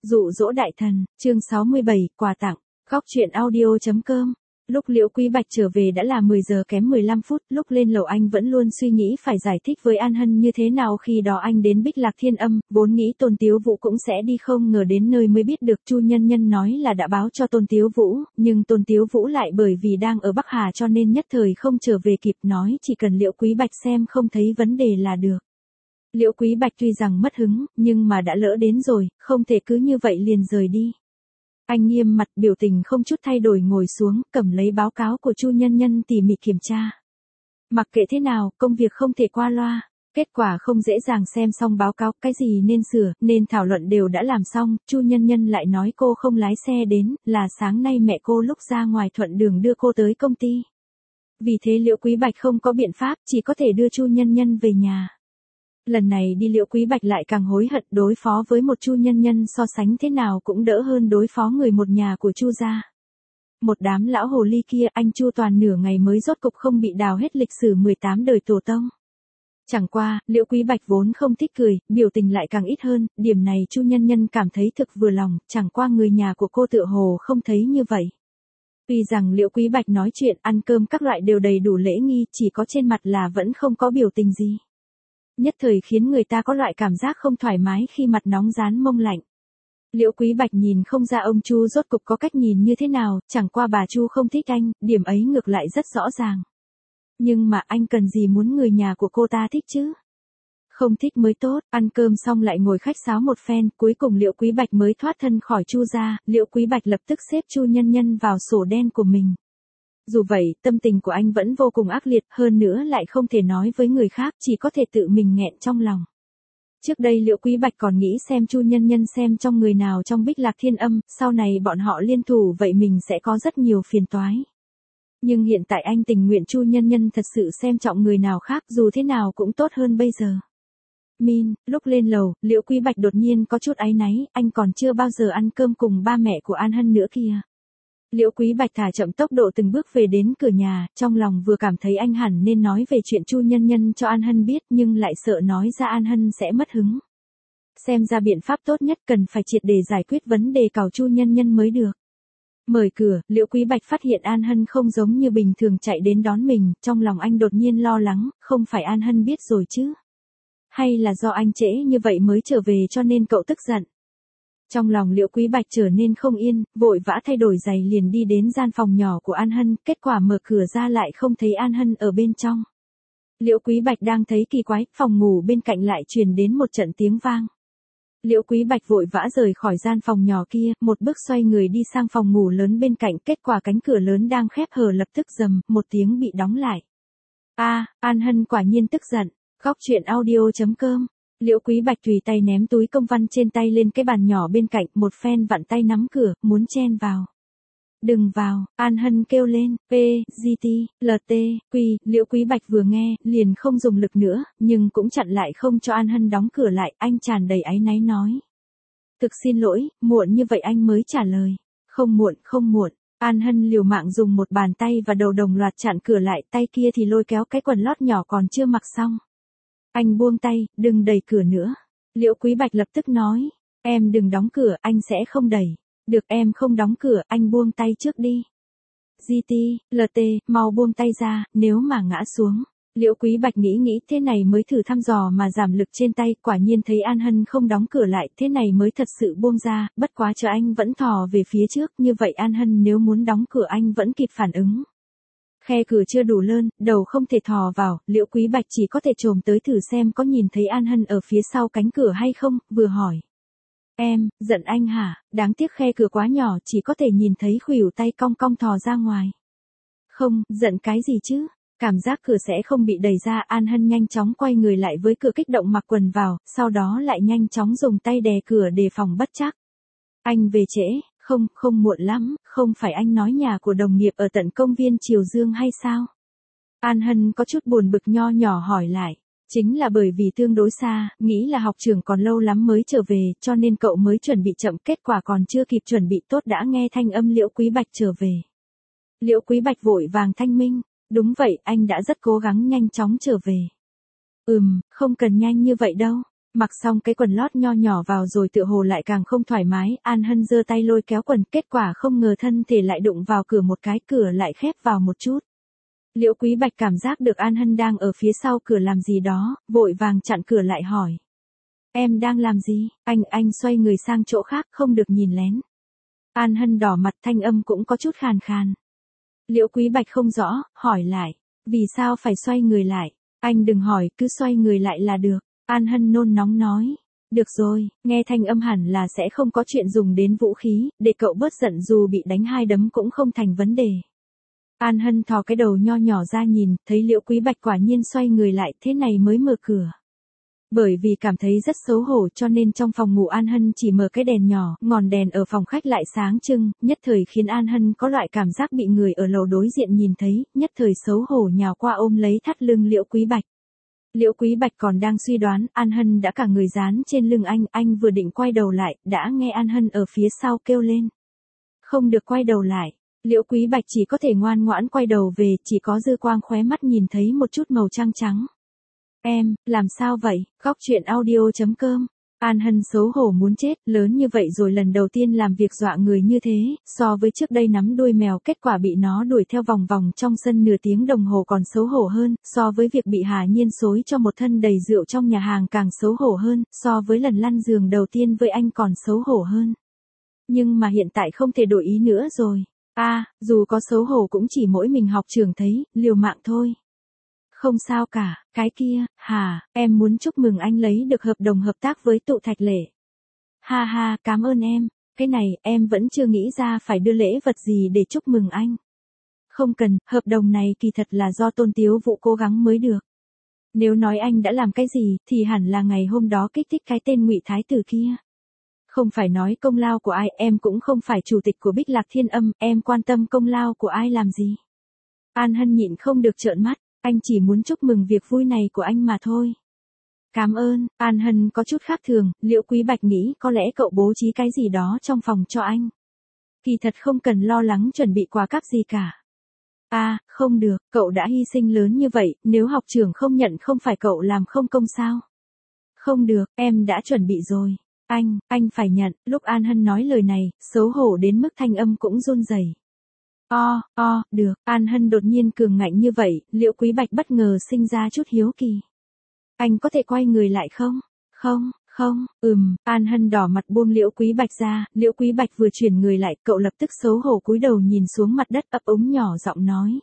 Dụ dỗ đại thần, chương 67, quà tặng, góc truyện audio.com. Lúc Liễu Quý Bạch trở về đã là 10 giờ kém 15 phút, lúc lên lầu anh vẫn luôn suy nghĩ phải giải thích với An Hân như thế nào khi đó anh đến Bích Lạc Thiên Âm, vốn nghĩ Tôn Tiếu Vũ cũng sẽ đi, không ngờ đến nơi mới biết được Chu Nhân Nhân nói là đã báo cho Tôn Tiếu Vũ, nhưng Tôn Tiếu Vũ lại bởi vì đang ở Bắc Hà cho nên nhất thời không trở về kịp, nói chỉ cần Liễu Quý Bạch xem không thấy vấn đề là được. Liễu Quý Bạch tuy rằng mất hứng, nhưng mà đã lỡ đến rồi, không thể cứ như vậy liền rời đi. Anh nghiêm mặt, biểu tình không chút thay đổi ngồi xuống, cầm lấy báo cáo của Chu Nhân Nhân tỉ mỉ kiểm tra. Mặc kệ thế nào, công việc không thể qua loa. Kết quả không dễ dàng xem xong báo cáo, cái gì nên sửa, nên thảo luận đều đã làm xong. Chu Nhân Nhân lại nói cô không lái xe đến, là sáng nay mẹ cô lúc ra ngoài thuận đường đưa cô tới công ty. Vì thế Liễu Quý Bạch không có biện pháp, chỉ có thể đưa Chu Nhân Nhân về nhà. Lần này đi Liễu Quý Bạch lại càng hối hận, đối phó với một Chu Nhân Nhân so sánh thế nào cũng đỡ hơn đối phó người một nhà của Chu gia. Một đám lão hồ ly kia, anh Chu toàn nửa ngày mới rốt cục không bị đào hết lịch sử 18 đời tổ tông. Chẳng qua, Liễu Quý Bạch vốn không thích cười, biểu tình lại càng ít hơn, điểm này Chu Nhân Nhân cảm thấy thực vừa lòng, chẳng qua người nhà của cô tựa hồ không thấy như vậy. Tuy rằng Liễu Quý Bạch nói chuyện, ăn cơm các loại đều đầy đủ lễ nghi, chỉ có trên mặt là vẫn không có biểu tình gì. Nhất thời khiến người ta có loại cảm giác không thoải mái khi mặt nóng rán mông lạnh. Liễu Quý Bạch nhìn không ra ông Chu rốt cục có cách nhìn như thế nào, chẳng qua bà Chu không thích anh, điểm ấy ngược lại rất rõ ràng. Nhưng mà anh cần gì muốn người nhà của cô ta thích chứ? Không thích mới tốt, ăn cơm xong lại ngồi khách sáo một phen, cuối cùng Liễu Quý Bạch mới thoát thân khỏi Chu gia, Liễu Quý Bạch lập tức xếp Chu Nhân Nhân vào sổ đen của mình. Dù vậy, tâm tình của anh vẫn vô cùng ác liệt, hơn nữa lại không thể nói với người khác, chỉ có thể tự mình nghẹn trong lòng. Trước đây Liễu Quý Bạch còn nghĩ xem Chu Nhân Nhân xem trong người nào trong Bích Lạc Thiên Âm, sau này bọn họ liên thủ vậy mình sẽ có rất nhiều phiền toái. Nhưng hiện tại anh tình nguyện Chu Nhân Nhân thật sự xem trọng người nào khác, dù thế nào cũng tốt hơn bây giờ. Lúc lên lầu, Liễu Quý Bạch đột nhiên có chút áy náy, anh còn chưa bao giờ ăn cơm cùng ba mẹ của An Hân nữa kìa. Liễu Quý Bạch thả chậm tốc độ từng bước về đến cửa nhà, trong lòng vừa cảm thấy anh hẳn nên nói về chuyện Chu Nhân Nhân cho An Hân biết, nhưng lại sợ nói ra An Hân sẽ mất hứng. Xem ra biện pháp tốt nhất cần phải triệt để giải quyết vấn đề cào Chu Nhân Nhân mới được. Mở cửa, Liễu Quý Bạch phát hiện An Hân không giống như bình thường chạy đến đón mình, trong lòng anh đột nhiên lo lắng, không phải An Hân biết rồi chứ? Hay là do anh trễ như vậy mới trở về cho nên cậu tức giận? Trong lòng Liễu Quý Bạch trở nên không yên, vội vã thay đổi giày liền đi đến gian phòng nhỏ của An Hân, kết quả mở cửa ra lại không thấy An Hân ở bên trong. Liễu Quý Bạch đang thấy kỳ quái, phòng ngủ bên cạnh lại truyền đến một trận tiếng vang. Liễu Quý Bạch vội vã rời khỏi gian phòng nhỏ kia, một bước xoay người đi sang phòng ngủ lớn bên cạnh, kết quả cánh cửa lớn đang khép hờ lập tức rầm, một tiếng bị đóng lại. An Hân quả nhiên tức giận. Góc truyện audio.com. Liễu Quý Bạch tùy tay ném túi công văn trên tay lên cái bàn nhỏ bên cạnh, một phen vặn tay nắm cửa, muốn chen vào. Đừng vào, An Hân kêu lên, Liễu Quý Bạch vừa nghe, liền không dùng lực nữa, nhưng cũng chặn lại không cho An Hân đóng cửa lại, anh tràn đầy áy náy nói. Thực xin lỗi, muộn như vậy anh mới trả lời. Không muộn. An Hân liều mạng dùng một bàn tay và đầu đồng loạt chặn cửa lại, tay kia thì lôi kéo cái quần lót nhỏ còn chưa mặc xong. Anh buông tay, đừng đẩy cửa nữa. Liễu Quý Bạch lập tức nói, em đừng đóng cửa, anh sẽ không đẩy. Được em không đóng cửa, anh buông tay trước đi. Mau buông tay ra, nếu mà ngã xuống. Liễu Quý Bạch nghĩ thế này mới thử thăm dò mà giảm lực trên tay, quả nhiên thấy An Hân không đóng cửa lại, thế này mới thật sự buông ra, bất quá chờ anh vẫn thò về phía trước, như vậy An Hân nếu muốn đóng cửa anh vẫn kịp phản ứng. Khe cửa chưa đủ lớn, đầu không thể thò vào, Liễu Quý Bạch chỉ có thể chồm tới thử xem có nhìn thấy An Hân ở phía sau cánh cửa hay không, vừa hỏi. Em, giận anh hả? Đáng tiếc khe cửa quá nhỏ, chỉ có thể nhìn thấy khuỷu tay cong cong thò ra ngoài. Không, giận cái gì chứ? Cảm giác cửa sẽ không bị đẩy ra, An Hân nhanh chóng quay người lại với cửa kích động mặc quần vào, sau đó lại nhanh chóng dùng tay đè cửa đề phòng bất trắc. Anh về trễ. Không muộn lắm, không phải anh nói nhà của đồng nghiệp ở tận công viên Triều Dương hay sao? An Hân có chút buồn bực nho nhỏ hỏi lại. Chính là bởi vì tương đối xa, nghĩ là học trường còn lâu lắm mới trở về, cho nên cậu mới chuẩn bị chậm, kết quả còn chưa kịp chuẩn bị tốt đã nghe thanh âm Liễu Quý Bạch trở về. Liễu Quý Bạch vội vàng thanh minh. Đúng vậy, anh đã rất cố gắng nhanh chóng trở về. Không cần nhanh như vậy đâu. mặc xong cái quần lót nho nhỏ vào rồi tựa hồ lại càng không thoải mái, An Hân giơ tay lôi kéo quần, kết quả không ngờ thân thể lại đụng vào cửa một cái, cửa lại khép vào một chút. Liễu Quý Bạch cảm giác được An Hân đang ở phía sau cửa làm gì đó, vội vàng chặn cửa lại hỏi. Em đang làm gì? Anh xoay người sang chỗ khác, không được nhìn lén. An Hân đỏ mặt, thanh âm cũng có chút khàn khàn. Liễu Quý Bạch không rõ, hỏi lại. Vì sao phải xoay người lại? Anh đừng hỏi, cứ xoay người lại là được. An Hân nôn nóng nói. Được rồi, nghe thanh âm hẳn là sẽ không có chuyện dùng đến vũ khí, để cậu bớt giận dù bị đánh 2 đấm cũng không thành vấn đề. An Hân thò cái đầu nho nhỏ ra nhìn, thấy Liễu Quý Bạch quả nhiên xoay người lại, thế này mới mở cửa. Bởi vì cảm thấy rất xấu hổ cho nên trong phòng ngủ An Hân chỉ mở cái đèn nhỏ, ngọn đèn ở phòng khách lại sáng trưng, nhất thời khiến An Hân có loại cảm giác bị người ở lầu đối diện nhìn thấy, nhất thời xấu hổ nhào qua ôm lấy thắt lưng Liễu Quý Bạch. Liễu Quý Bạch còn đang suy đoán, An Hân đã cả người dán trên lưng anh vừa định quay đầu lại, đã nghe An Hân ở phía sau kêu lên. Không được quay đầu lại. Liễu Quý Bạch chỉ có thể ngoan ngoãn quay đầu về, chỉ có dư quang khóe mắt nhìn thấy một chút màu trắng trắng. Em, làm sao vậy? Góc truyện audio.com. An Hân xấu hổ muốn chết, lớn như vậy rồi lần đầu tiên làm việc dọa người như thế, so với trước đây nắm đuôi mèo kết quả bị nó đuổi theo vòng vòng trong sân nửa tiếng đồng hồ còn xấu hổ hơn, so với việc bị Hà Nhiên xối cho một thân đầy rượu trong nhà hàng càng xấu hổ hơn, so với lần lăn giường đầu tiên với anh còn xấu hổ hơn. Nhưng mà hiện tại không thể đổi ý nữa rồi. Dù có xấu hổ cũng chỉ mỗi mình học trưởng thấy, liều mạng thôi. Không sao cả, cái kia, em muốn chúc mừng anh lấy được hợp đồng hợp tác với Tụ Thạch Lệ. Ha, cảm ơn em, cái này em vẫn chưa nghĩ ra phải đưa lễ vật gì để chúc mừng anh. Không cần, hợp đồng này kỳ thật là do Tôn Tiếu Vũ cố gắng mới được. Nếu nói anh đã làm cái gì, thì hẳn là ngày hôm đó kích thích cái tên Ngụy Thái Tử kia. Không phải nói công lao của ai, em cũng không phải chủ tịch của Bích Lạc Thiên Âm, em quan tâm công lao của ai làm gì. An Hân nhịn không được trợn mắt, anh chỉ muốn chúc mừng việc vui này của anh mà thôi. Cảm ơn, An Hân có chút khác thường, Liễu Quý Bạch nghĩ có lẽ cậu bố trí cái gì đó trong phòng cho anh. Kỳ thật không cần lo lắng chuẩn bị quà cáp gì cả. Không được, cậu đã hy sinh lớn như vậy, nếu học trưởng không nhận không phải cậu làm không công sao? Không được, em đã chuẩn bị rồi. Anh phải nhận, lúc An Hân nói lời này, xấu hổ đến mức thanh âm cũng run rẩy. Được, An Hân đột nhiên cường ngạnh như vậy, Liễu Quý Bạch bất ngờ sinh ra chút hiếu kỳ. Anh có thể quay người lại không? Không, An Hân đỏ mặt buông Liễu Quý Bạch ra, Liễu Quý Bạch vừa chuyển người lại, cậu lập tức xấu hổ cúi đầu nhìn xuống mặt đất ấp úng nhỏ giọng nói.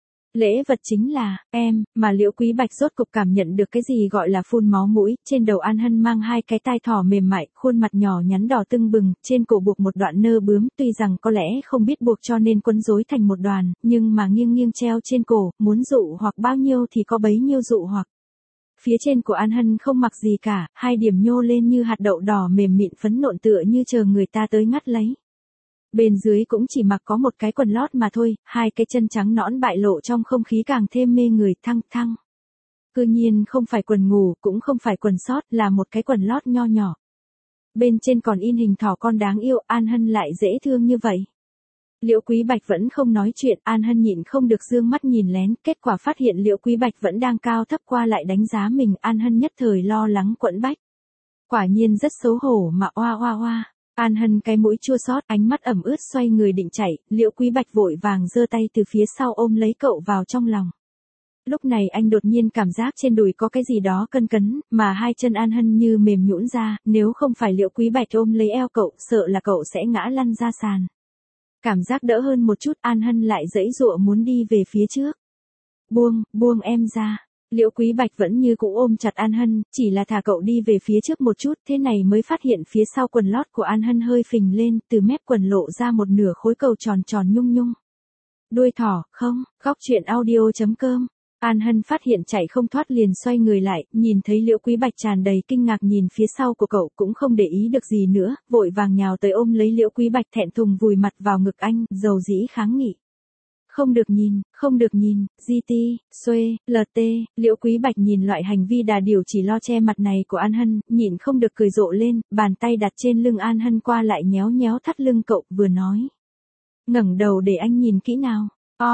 Lễ vật chính là, em, mà Liễu Quý Bạch rốt cục cảm nhận được cái gì gọi là phun máu mũi, trên đầu An Hân mang 2 cái tai thỏ mềm mại, khuôn mặt nhỏ nhắn đỏ tưng bừng, trên cổ buộc một đoạn nơ bướm, tuy rằng có lẽ không biết buộc cho nên quấn rối thành một đoàn, nhưng mà nghiêng treo trên cổ, muốn dụ hoặc bao nhiêu thì có bấy nhiêu dụ hoặc. Phía trên của An Hân không mặc gì cả, 2 điểm nhô lên như hạt đậu đỏ mềm mịn phấn nộn tựa như chờ người ta tới ngắt lấy. Bên dưới cũng chỉ mặc có một cái quần lót mà thôi, 2 cái chân trắng nõn bại lộ trong không khí càng thêm mê người, thăng. Cư nhiên không phải quần ngủ, cũng không phải quần sót, là một cái quần lót nho nhỏ. Bên trên còn in hình thỏ con đáng yêu, An Hân lại dễ thương như vậy. Liễu Quý Bạch vẫn không nói chuyện, An Hân nhịn không được dương mắt nhìn lén, kết quả phát hiện Liễu Quý Bạch vẫn đang cao thấp qua lại đánh giá mình, An Hân nhất thời lo lắng quẫn bách. Quả nhiên rất xấu hổ mà oa. An Hân cái mũi chua xót, ánh mắt ẩm ướt xoay người định chạy, Liễu Quý Bạch vội vàng giơ tay từ phía sau ôm lấy cậu vào trong lòng. Lúc này anh đột nhiên cảm giác trên đùi có cái gì đó cân cấn, mà 2 chân An Hân như mềm nhũn ra, nếu không phải Liễu Quý Bạch ôm lấy eo cậu, sợ là cậu sẽ ngã lăn ra sàn. Cảm giác đỡ hơn một chút, An Hân lại giãy giụa muốn đi về phía trước. Buông em ra. Liễu Quý Bạch vẫn như cũ ôm chặt An Hân, chỉ là thả cậu đi về phía trước một chút, thế này mới phát hiện phía sau quần lót của An Hân hơi phình lên, từ mép quần lộ ra một nửa khối cầu tròn nhung. Đuôi thỏ, không, góc truyện audio.com. An Hân phát hiện chạy không thoát liền xoay người lại, nhìn thấy Liễu Quý Bạch tràn đầy kinh ngạc nhìn phía sau của cậu cũng không để ý được gì nữa, vội vàng nhào tới ôm lấy Liễu Quý Bạch thẹn thùng vùi mặt vào ngực anh, dầu dĩ kháng nghị. Không được nhìn, GT, Xuê, LT, Liễu Quý Bạch nhìn loại hành vi đà điểu chỉ lo che mặt này của An Hân, nhịn không được cười rộ lên, bàn tay đặt trên lưng An Hân qua lại nhéo thắt lưng cậu, vừa nói. Ngẩng đầu để anh nhìn kỹ nào.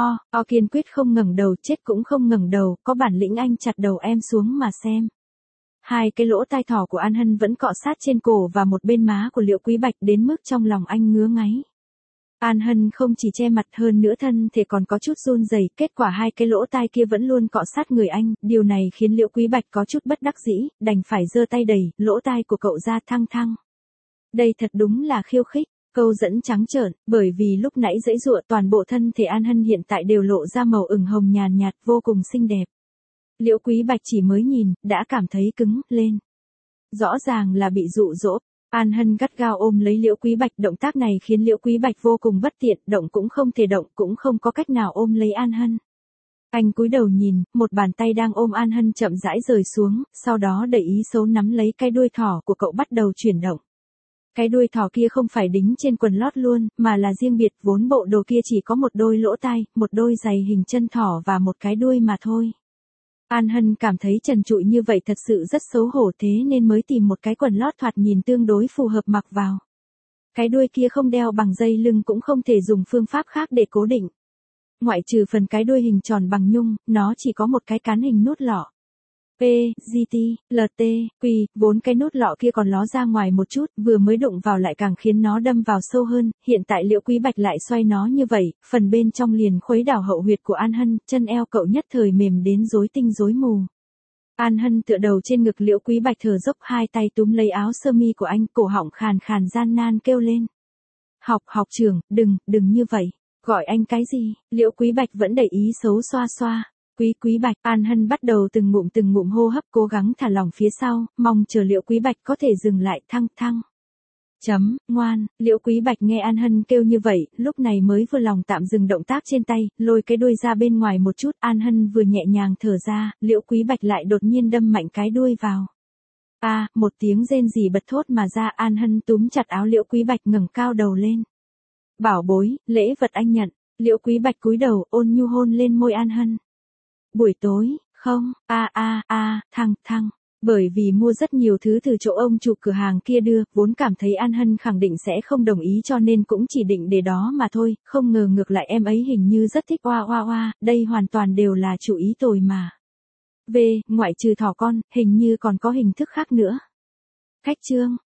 Kiên quyết không ngẩng đầu, chết cũng không ngẩng đầu, có bản lĩnh anh chặt đầu em xuống mà xem. Hai cái lỗ tai thỏ của An Hân vẫn cọ sát trên cổ và một bên má của Liệu Quý Bạch đến mức trong lòng anh ngứa ngáy. An Hân không chỉ che mặt hơn nữa thân thể còn có chút run rẩy, kết quả hai cái lỗ tai kia vẫn luôn cọ sát người anh, điều này khiến Liễu Quý Bạch có chút bất đắc dĩ, đành phải giơ tay đẩy lỗ tai của cậu ra thăng thăng. Đây thật đúng là khiêu khích, câu dẫn trắng trợn, bởi vì lúc nãy giãy giụa toàn bộ thân thể An Hân hiện tại đều lộ ra màu ửng hồng nhàn nhạt vô cùng xinh đẹp. Liễu Quý Bạch chỉ mới nhìn, đã cảm thấy cứng lên. Rõ ràng là bị dụ dỗ. An Hân gắt gao ôm lấy Liễu Quý Bạch, động tác này khiến Liễu Quý Bạch vô cùng bất tiện, động cũng không thể động, cũng không có cách nào ôm lấy An Hân. Anh cúi đầu nhìn, một bàn tay đang ôm An Hân chậm rãi rời xuống, sau đó để ý xấu nắm lấy cái đuôi thỏ của cậu bắt đầu chuyển động. Cái đuôi thỏ kia không phải đính trên quần lót luôn, mà là riêng biệt, vốn bộ đồ kia chỉ có một đôi lỗ tai, một đôi giày hình chân thỏ và một cái đuôi mà thôi. An Hân cảm thấy trần trụi như vậy thật sự rất xấu hổ, thế nên mới tìm một cái quần lót thoạt nhìn tương đối phù hợp mặc vào. Cái đuôi kia không đeo bằng dây lưng cũng không thể dùng phương pháp khác để cố định. Ngoại trừ phần cái đuôi hình tròn bằng nhung, nó chỉ có một cái cán hình nút lọ. P, GT, LT, Q, vốn cái nút lọ kia còn ló ra ngoài một chút, vừa mới đụng vào lại càng khiến nó đâm vào sâu hơn, hiện tại Liễu Quý Bạch lại xoay nó như vậy, phần bên trong liền khuấy đảo hậu huyệt của An Hân, chân eo cậu nhất thời mềm đến rối tinh rối mù. An Hân tựa đầu trên ngực Liễu Quý Bạch thở dốc, hai tay túm lấy áo sơ mi của anh, cổ họng khàn khàn gian nan kêu lên. Học trưởng, đừng như vậy, gọi anh cái gì? Liễu Quý Bạch vẫn để ý xấu xoa xoa. Quý Bạch, An Hân bắt đầu từng ngụm hô hấp, cố gắng thả lỏng phía sau, mong chờ Liễu Quý Bạch có thể dừng lại, thăng. Ngoan, Liễu Quý Bạch nghe An Hân kêu như vậy, lúc này mới vừa lòng tạm dừng động tác trên tay, lôi cái đuôi ra bên ngoài một chút, An Hân vừa nhẹ nhàng thở ra, Liễu Quý Bạch lại đột nhiên đâm mạnh cái đuôi vào. Một tiếng rên rỉ bật thốt mà ra, An Hân túm chặt áo Liễu Quý Bạch ngẩng cao đầu lên. Bảo bối, lễ vật anh nhận. Liễu Quý Bạch cúi đầu, ôn nhu hôn lên môi An Hân. Buổi tối, không, thăng. Bởi vì mua rất nhiều thứ từ chỗ ông chủ cửa hàng kia đưa, vốn cảm thấy An Hân khẳng định sẽ không đồng ý cho nên cũng chỉ định để đó mà thôi, không ngờ ngược lại em ấy hình như rất thích oa, đây hoàn toàn đều là chủ ý tồi mà. Ngoại trừ thỏ con, hình như còn có hình thức khác nữa. Khách trương,